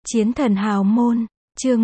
Chiến thần hào môn, chương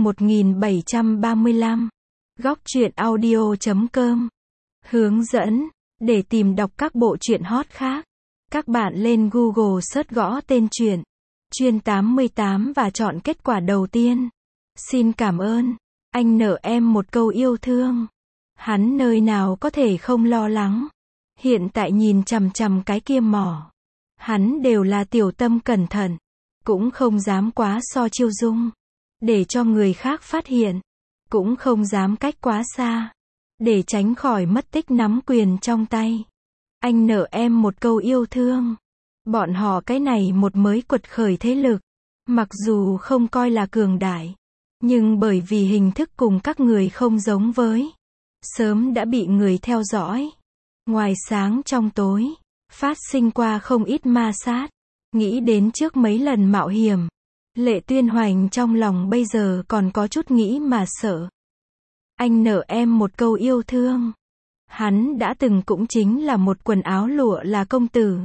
1735. Góc truyện audio.com. Hướng dẫn, để tìm đọc các bộ truyện hot khác. Các bạn lên Google search gõ tên truyện Chuyên 88 và chọn kết quả đầu tiên. Xin cảm ơn. Anh nợ em một câu yêu thương. Hắn nơi nào có thể không lo lắng. Hiện tại nhìn chằm chằm cái kia mỏ. Hắn đều là tiểu tâm cẩn thận. Cũng không dám quá so chiêu dung. Để cho người khác phát hiện. Cũng không dám cách quá xa. Để tránh khỏi mất tích nắm quyền trong tay. Anh nợ em một câu yêu thương. Bọn họ cái này một mới quật khởi thế lực. Mặc dù không coi là cường đại. Nhưng bởi vì hình thức cùng các người không giống với. Sớm đã bị người theo dõi. Ngoài sáng trong tối. Phát sinh qua không ít ma sát. Nghĩ đến trước mấy lần mạo hiểm. Lệ Tuyên Hoành trong lòng bây giờ còn có chút nghĩ mà sợ. Anh nợ em một câu yêu thương. Hắn đã từng cũng chính là một quần áo lụa là công tử.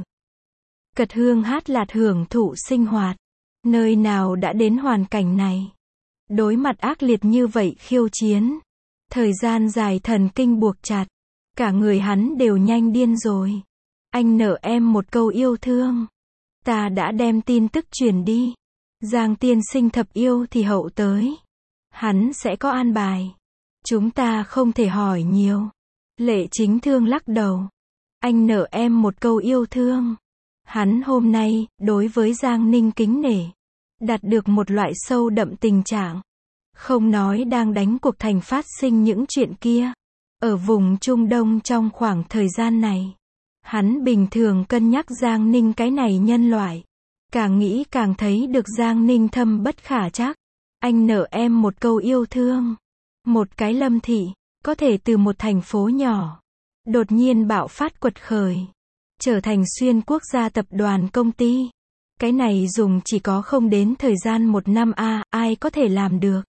Cật hương hát lạt hưởng thụ sinh hoạt. Nơi nào đã đến hoàn cảnh này. Đối mặt ác liệt như vậy khiêu chiến. Thời gian dài thần kinh buộc chặt. Cả người hắn đều nhanh điên rồi. Anh nợ em một câu yêu thương. Ta đã đem tin tức truyền đi. Giang tiên sinh thập yêu thì hậu tới. Hắn sẽ có an bài. Chúng ta không thể hỏi nhiều. Lệ Chính Thương lắc đầu. Anh nợ em một câu yêu thương. Hắn hôm nay, đối với Giang Ninh kính nể. Đạt được một loại sâu đậm tình trạng. Không nói đang đánh cuộc thành phát sinh những chuyện kia. Ở vùng Trung Đông trong khoảng thời gian này. Hắn bình thường cân nhắc Giang Ninh cái này nhân loại. Càng nghĩ càng thấy được Giang Ninh thâm bất khả trắc. Anh nợ em một câu yêu thương. Một cái Lâm thị, có thể từ một thành phố nhỏ. Đột nhiên bạo phát quật khởi. Trở thành xuyên quốc gia tập đoàn công ty. Cái này dùng chỉ có không đến thời gian 1 năm ai có thể làm được.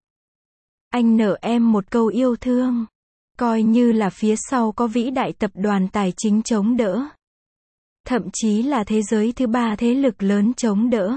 Anh nợ em một câu yêu thương. Coi như là phía sau có vĩ đại tập đoàn tài chính chống đỡ. Thậm chí là thế giới thứ 3 thế lực lớn chống đỡ.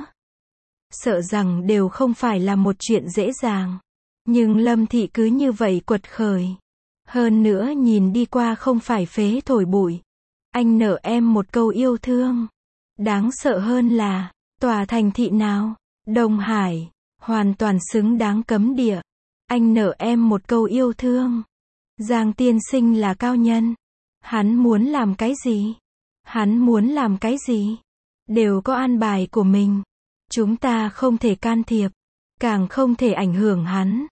Sợ rằng đều không phải là một chuyện dễ dàng. Nhưng Lâm thị cứ như vậy quật khởi. Hơn nữa nhìn đi qua không phải phế thổi bụi. Anh nợ em một câu yêu thương. Đáng sợ hơn là, tòa thành thị nào? Đông Hải, hoàn toàn xứng đáng cấm địa. Anh nợ em một câu yêu thương. Giang tiên sinh là cao nhân. Hắn muốn làm cái gì? Hắn muốn làm cái gì? Đều có an bài của mình. Chúng ta không thể can thiệp. Càng không thể ảnh hưởng hắn.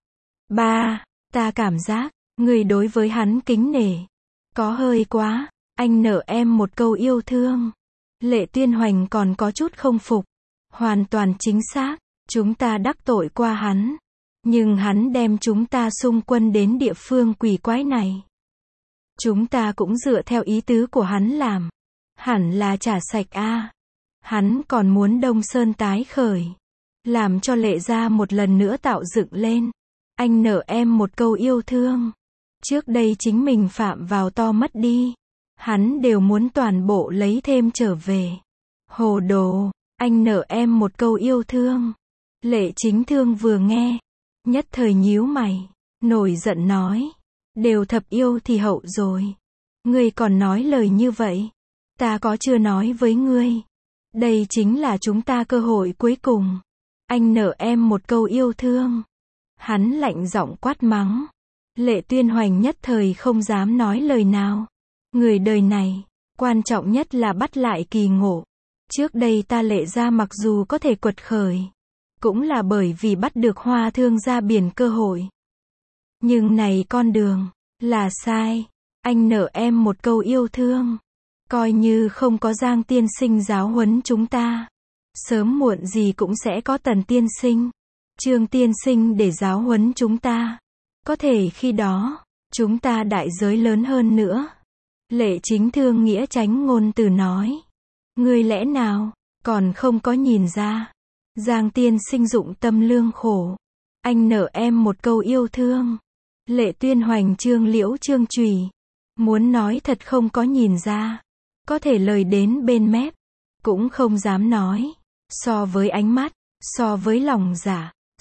Ta cảm giác, người đối với hắn kính nể. Có hơi quá. Anh nợ em một câu yêu thương. Lệ Tuyên Hoành còn có chút không phục. Hoàn toàn chính xác. Chúng ta đắc tội qua hắn. Nhưng hắn đem chúng ta xung quân đến địa phương quỷ quái này. Chúng ta cũng dựa theo ý tứ của hắn làm. Hẳn là trả sạch Hắn còn muốn Đông Sơn tái khởi. Làm cho Lệ gia một lần nữa tạo dựng lên. Anh nợ em một câu yêu thương. Trước đây chính mình phạm vào to mất đi. Hắn đều muốn toàn bộ lấy thêm trở về. Hồ đồ, anh nợ em một câu yêu thương. Lệ Chính Thương vừa nghe. Nhất thời nhíu mày. Nổi giận nói. Đều thập yêu thì hậu rồi. Ngươi còn nói lời như vậy. Ta có chưa nói với ngươi. Đây chính là chúng ta cơ hội cuối cùng. Anh nợ em một câu yêu thương. Hắn lạnh giọng quát mắng. Lệ Tuyên Hoành nhất thời không dám nói lời nào. Người đời này, quan trọng nhất là bắt lại kỳ ngộ. Trước đây ta Lệ gia mặc dù có thể quật khởi. Cũng là bởi vì bắt được Hoa Thương gia biển cơ hội. Nhưng này con đường, là sai. Anh nợ em một câu yêu thương. Coi như không có Giang tiên sinh giáo huấn chúng ta. Sớm muộn gì cũng sẽ có Tần tiên sinh. Trương tiên sinh để giáo huấn chúng ta. Có thể khi đó, chúng ta đại giới lớn hơn nữa. Lệ Chính Thương nghĩa tránh ngôn từ nói. Ngươi lẽ nào, còn không có nhìn ra. Giang tiên sinh dụng tâm lương khổ. Anh nợ em một câu yêu thương. Lệ Tuyên Hoành trương liễu trương chùy. Muốn nói thật không có nhìn ra. Có thể lời đến bên mép. Cũng không dám nói. So với ánh mắt, so với lòng dạ,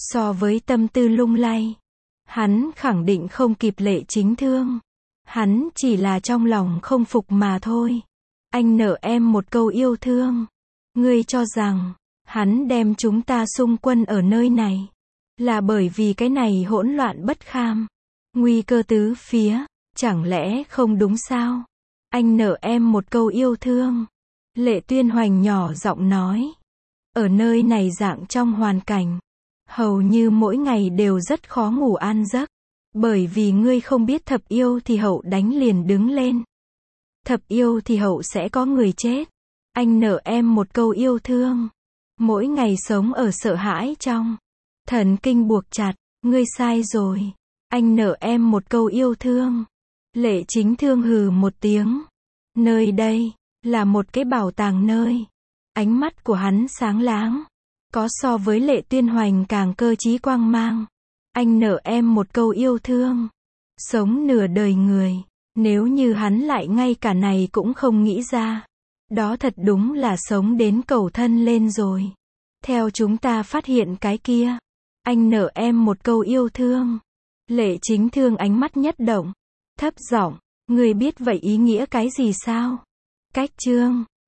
So với tâm tư lung lay, hắn khẳng định không kịp Lệ Chính Thương. Hắn chỉ là trong lòng không phục mà thôi. Anh nợ em một câu yêu thương. Ngươi cho rằng, hắn đem chúng ta xung quân ở nơi này, là bởi vì cái này hỗn loạn bất kham, nguy cơ tứ phía, chẳng lẽ không đúng sao? Anh nợ em một câu yêu thương. Lệ Tuyên Hoành nhỏ giọng nói. Ở nơi này dạng trong hoàn cảnh, hầu như mỗi ngày đều rất khó ngủ an giấc. Bởi vì ngươi không biết thập yêu thì hậu đánh liền đứng lên. Thập yêu thì hậu sẽ có người chết. Anh nợ em một câu yêu thương. Mỗi ngày sống ở sợ hãi trong thần kinh buộc chặt. Ngươi sai rồi. Anh nợ em một câu yêu thương. Lệ Chính Thương hừ một tiếng. Nơi đây là một cái bảo tàng nơi. Ánh mắt của hắn sáng láng. Có so với Lệ Tuyên Hoành càng cơ trí quang mang. Anh nợ em một câu yêu thương. Sống nửa đời người, nếu như hắn lại ngay cả này cũng không nghĩ ra, đó thật đúng là sống đến cầu thân lên rồi. Theo chúng ta phát hiện cái kia, anh nợ em một câu yêu thương. Lệ Chính Thương ánh mắt nhất động, thấp giọng, ngươi biết vậy ý nghĩa cái gì sao? Cách chương